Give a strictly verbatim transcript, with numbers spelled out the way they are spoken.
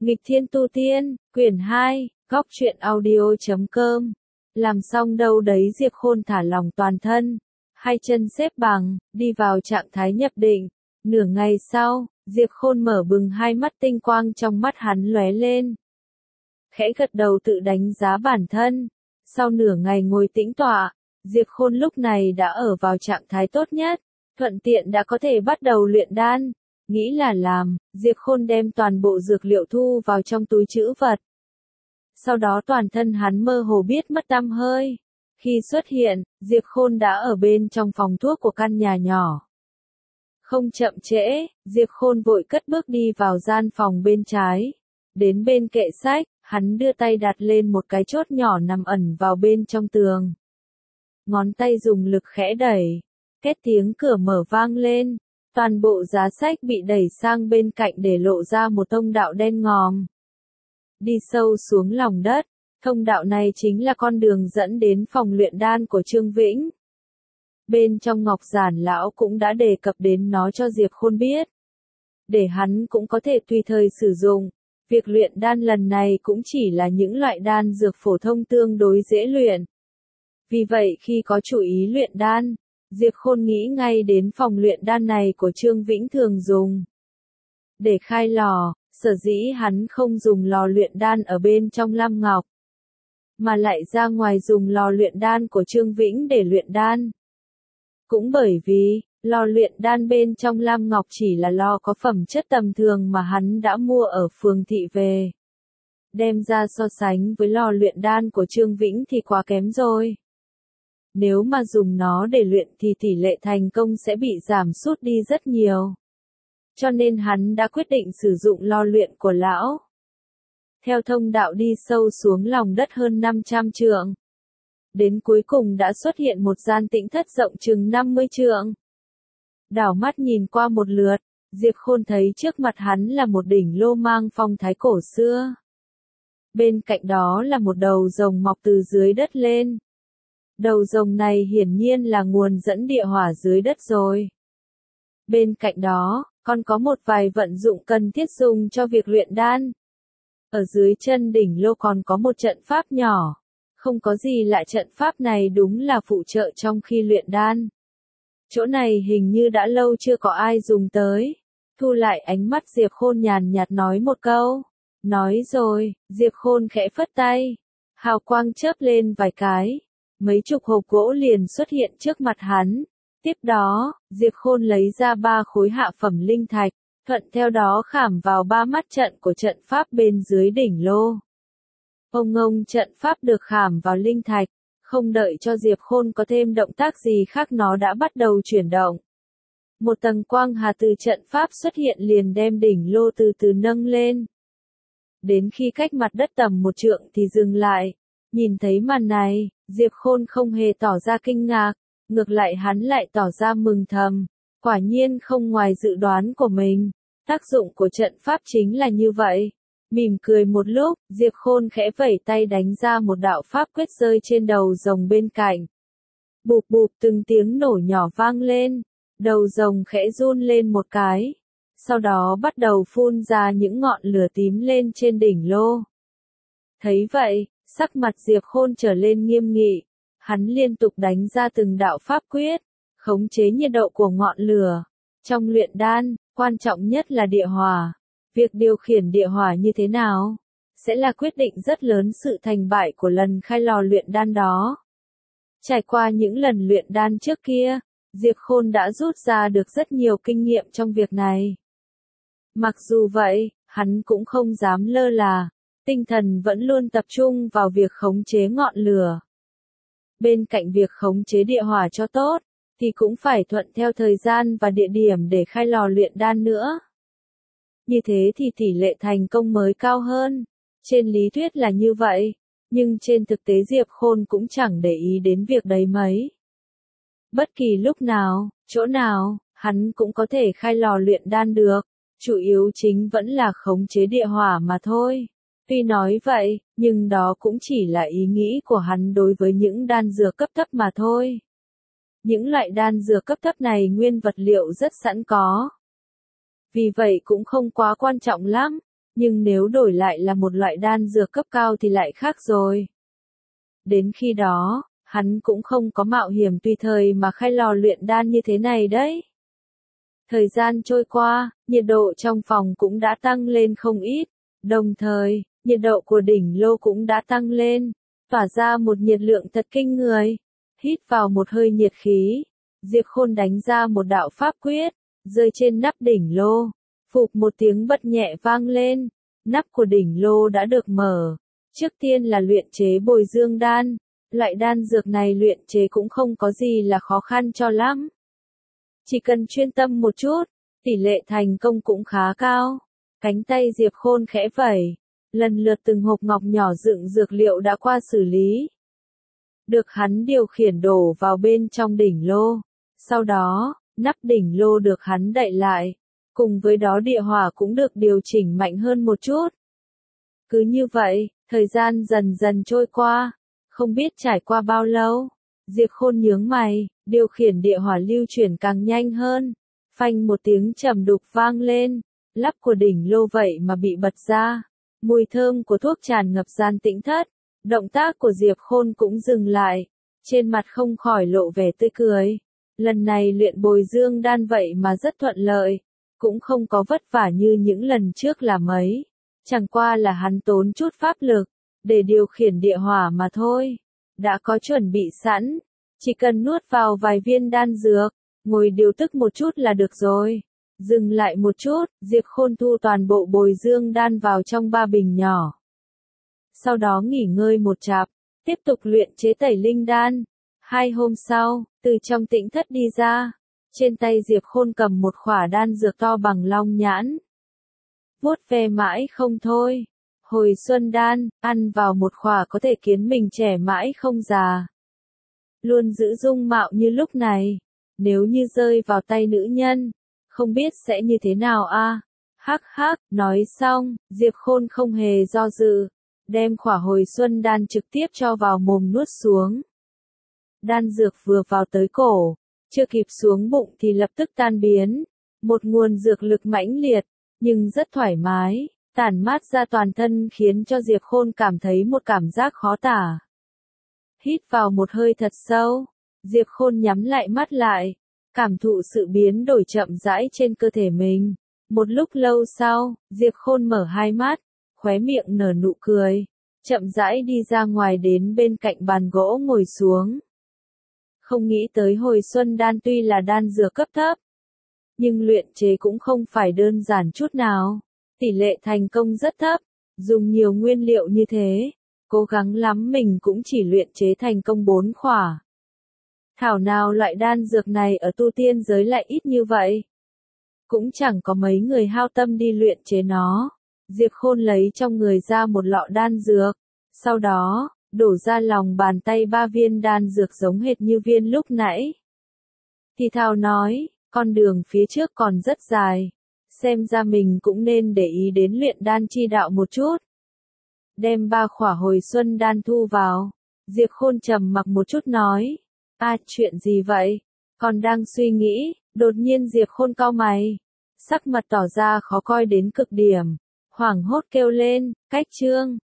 Nghịch Thiên Tu Tiên, quyển hai, góc truyện audio chấm com. Làm xong đâu đấy Diệp Khôn thả lỏng toàn thân, hai chân xếp bằng, đi vào trạng thái nhập định. Nửa ngày sau, Diệp Khôn mở bừng hai mắt, tinh quang trong mắt hắn lóe lên. Khẽ gật đầu tự đánh giá bản thân. Sau nửa ngày ngồi tĩnh tọa, Diệp Khôn lúc này đã ở vào trạng thái tốt nhất, thuận tiện đã có thể bắt đầu luyện đan. Nghĩ là làm, Diệp Khôn đem toàn bộ dược liệu thu vào trong túi trữ vật. Sau đó toàn thân hắn mơ hồ biết mất tăm hơi. Khi xuất hiện, Diệp Khôn đã ở bên trong phòng thuốc của căn nhà nhỏ. Không chậm trễ, Diệp Khôn vội cất bước đi vào gian phòng bên trái. Đến bên kệ sách, hắn đưa tay đặt lên một cái chốt nhỏ nằm ẩn vào bên trong tường. Ngón tay dùng lực khẽ đẩy, két tiếng cửa mở vang lên. Toàn bộ giá sách bị đẩy sang bên cạnh để lộ ra một thông đạo đen ngòm. Đi sâu xuống lòng đất, thông đạo này chính là con đường dẫn đến phòng luyện đan của Trương Vĩnh. Bên trong Ngọc Giản lão cũng đã đề cập đến nó cho Diệp Khôn biết. Để hắn cũng có thể tùy thời sử dụng. Việc luyện đan lần này cũng chỉ là những loại đan dược phổ thông tương đối dễ luyện. Vì vậy khi có chủ ý luyện đan, Diệp Khôn nghĩ ngay đến phòng luyện đan này của Trương Vĩnh thường dùng. Để khai lò, sở dĩ hắn không dùng lò luyện đan ở bên trong Lam Ngọc, mà lại ra ngoài dùng lò luyện đan của Trương Vĩnh để luyện đan. Cũng bởi vì, lò luyện đan bên trong Lam Ngọc chỉ là lò có phẩm chất tầm thường mà hắn đã mua ở phường thị về. Đem ra so sánh với lò luyện đan của Trương Vĩnh thì quá kém rồi. Nếu mà dùng nó để luyện thì tỷ lệ thành công sẽ bị giảm sút đi rất nhiều. Cho nên hắn đã quyết định sử dụng lò luyện của lão. Theo thông đạo đi sâu xuống lòng đất hơn năm trăm trượng. Đến cuối cùng đã xuất hiện một gian tĩnh thất rộng chừng năm mươi trượng. Đảo mắt nhìn qua một lượt, Diệp Khôn thấy trước mặt hắn là một đỉnh lô mang phong thái cổ xưa. Bên cạnh đó là một đầu rồng mọc từ dưới đất lên. Đầu rồng này hiển nhiên là nguồn dẫn địa hỏa dưới đất rồi. Bên cạnh đó, còn có một vài vận dụng cần thiết dùng cho việc luyện đan. Ở dưới chân đỉnh lô còn có một trận pháp nhỏ. Không có gì lạ, trận pháp này đúng là phụ trợ trong khi luyện đan. Chỗ này hình như đã lâu chưa có ai dùng tới. Thu lại ánh mắt, Diệp Khôn nhàn nhạt nói một câu. Nói rồi, Diệp Khôn khẽ phất tay. Hào quang chớp lên vài cái. Mấy chục hộp gỗ liền xuất hiện trước mặt hắn. Tiếp đó, Diệp Khôn lấy ra ba khối hạ phẩm linh thạch, thuận theo đó khảm vào ba mắt trận của trận pháp bên dưới đỉnh lô. Ông ông trận pháp được khảm vào linh thạch, không đợi cho Diệp Khôn có thêm động tác gì khác nó đã bắt đầu chuyển động. Một tầng quang hà từ trận pháp xuất hiện liền đem đỉnh lô từ từ nâng lên. Đến khi cách mặt đất tầm một trượng thì dừng lại. Nhìn thấy màn này, Diệp Khôn không hề tỏ ra kinh ngạc, ngược lại hắn lại tỏ ra mừng thầm. Quả nhiên không ngoài dự đoán của mình, tác dụng của trận pháp chính là như vậy. Mỉm cười một lúc, Diệp Khôn khẽ vẩy tay đánh ra một đạo pháp quyết rơi trên đầu rồng bên cạnh. Bụp bụp từng tiếng nổ nhỏ vang lên, đầu rồng khẽ run lên một cái. Sau đó bắt đầu phun ra những ngọn lửa tím lên trên đỉnh lô. Thấy vậy, sắc mặt Diệp Khôn trở lên nghiêm nghị, hắn liên tục đánh ra từng đạo pháp quyết, khống chế nhiệt độ của ngọn lửa. Trong luyện đan, quan trọng nhất là địa hỏa. Việc điều khiển địa hỏa như thế nào, sẽ là quyết định rất lớn sự thành bại của lần khai lò luyện đan đó. Trải qua những lần luyện đan trước kia, Diệp Khôn đã rút ra được rất nhiều kinh nghiệm trong việc này. Mặc dù vậy, hắn cũng không dám lơ là. Tinh thần vẫn luôn tập trung vào việc khống chế ngọn lửa. Bên cạnh việc khống chế địa hỏa cho tốt, thì cũng phải thuận theo thời gian và địa điểm để khai lò luyện đan nữa. Như thế thì tỷ lệ thành công mới cao hơn. Trên lý thuyết là như vậy, nhưng trên thực tế Diệp Khôn cũng chẳng để ý đến việc đấy mấy. Bất kỳ lúc nào, chỗ nào, hắn cũng có thể khai lò luyện đan được, chủ yếu chính vẫn là khống chế địa hỏa mà thôi. Tuy nói vậy, nhưng đó cũng chỉ là ý nghĩ của hắn đối với những đan dược cấp thấp mà thôi. Những loại đan dược cấp thấp này nguyên vật liệu rất sẵn có. Vì vậy cũng không quá quan trọng lắm. Nhưng nếu đổi lại là một loại đan dược cấp cao thì lại khác rồi. Đến khi đó, hắn cũng không có mạo hiểm tùy thời mà khai lò luyện đan như thế này đấy. Thời gian trôi qua, nhiệt độ trong phòng cũng đã tăng lên không ít. Đồng thời, nhiệt độ của đỉnh lô cũng đã tăng lên, tỏa ra một nhiệt lượng thật kinh người. Hít vào một hơi nhiệt khí, Diệp Khôn đánh ra một đạo pháp quyết, rơi trên nắp đỉnh lô. Phụp một tiếng bật nhẹ vang lên, nắp của đỉnh lô đã được mở. Trước tiên là luyện chế bồi dương đan, loại đan dược này luyện chế cũng không có gì là khó khăn cho lắm. Chỉ cần chuyên tâm một chút, tỷ lệ thành công cũng khá cao. Cánh tay Diệp Khôn khẽ vẩy, lần lượt từng hộp ngọc nhỏ đựng dược liệu đã qua xử lý. Được hắn điều khiển đổ vào bên trong đỉnh lô. Sau đó, nắp đỉnh lô được hắn đậy lại. Cùng với đó địa hỏa cũng được điều chỉnh mạnh hơn một chút. Cứ như vậy, thời gian dần dần trôi qua. Không biết trải qua bao lâu, Diệp Khôn nhướng mày, điều khiển địa hỏa lưu chuyển càng nhanh hơn. Phanh một tiếng trầm đục vang lên, lắp của đỉnh lô vậy mà bị bật ra. Mùi thơm của thuốc tràn ngập gian tĩnh thất. Động tác của Diệp Khôn cũng dừng lại, trên mặt không khỏi lộ vẻ tươi cười. Lần này luyện bồi dương đan vậy mà rất thuận lợi, cũng không có vất vả như những lần trước là mấy. Chẳng qua là hắn tốn chút pháp lực, để điều khiển địa hỏa mà thôi. Đã có chuẩn bị sẵn, chỉ cần nuốt vào vài viên đan dược, ngồi điều tức một chút là được rồi. Dừng lại một chút, Diệp Khôn thu toàn bộ bồi dương đan vào trong ba bình nhỏ. Sau đó nghỉ ngơi một chặp, tiếp tục luyện chế tẩy linh đan. Hai hôm sau, từ trong tĩnh thất đi ra, trên tay Diệp Khôn cầm một khỏa đan dược to bằng long nhãn. Vuốt ve mãi không thôi. Hồi xuân đan, ăn vào một khỏa có thể khiến mình trẻ mãi không già. Luôn giữ dung mạo như lúc này, nếu như rơi vào tay nữ nhân, không biết sẽ như thế nào a. Hắc hắc, nói xong, Diệp Khôn không hề do dự, đem khỏa hồi xuân đan trực tiếp cho vào mồm nuốt xuống. Đan dược vừa vào tới cổ, chưa kịp xuống bụng thì lập tức tan biến. Một nguồn dược lực mãnh liệt, nhưng rất thoải mái, tản mát ra toàn thân khiến cho Diệp Khôn cảm thấy một cảm giác khó tả. Hít vào một hơi thật sâu, Diệp Khôn nhắm lại mắt lại, cảm thụ sự biến đổi chậm rãi trên cơ thể mình. Một lúc lâu sau, Diệp Khôn mở hai mắt, khóe miệng nở nụ cười, chậm rãi đi ra ngoài đến bên cạnh bàn gỗ ngồi xuống. Không nghĩ tới hồi xuân đan tuy là đan dược cấp thấp, nhưng luyện chế cũng không phải đơn giản chút nào. Tỷ lệ thành công rất thấp, dùng nhiều nguyên liệu như thế, cố gắng lắm mình cũng chỉ luyện chế thành công bốn khỏa. Thảo nào loại đan dược này ở tu tiên giới lại ít như vậy. Cũng chẳng có mấy người hao tâm đi luyện chế nó. Diệp Khôn lấy trong người ra một lọ đan dược, sau đó, đổ ra lòng bàn tay ba viên đan dược giống hệt như viên lúc nãy. Thì thào nói, con đường phía trước còn rất dài, xem ra mình cũng nên để ý đến luyện đan chi đạo một chút. Đem ba khỏa hồi xuân đan thu vào, Diệp Khôn trầm mặc một chút nói, a chuyện gì vậy? Còn đang suy nghĩ, đột nhiên Diệp Khôn cau mày, sắc mặt tỏ ra khó coi đến cực điểm, hoảng hốt kêu lên, cách chương.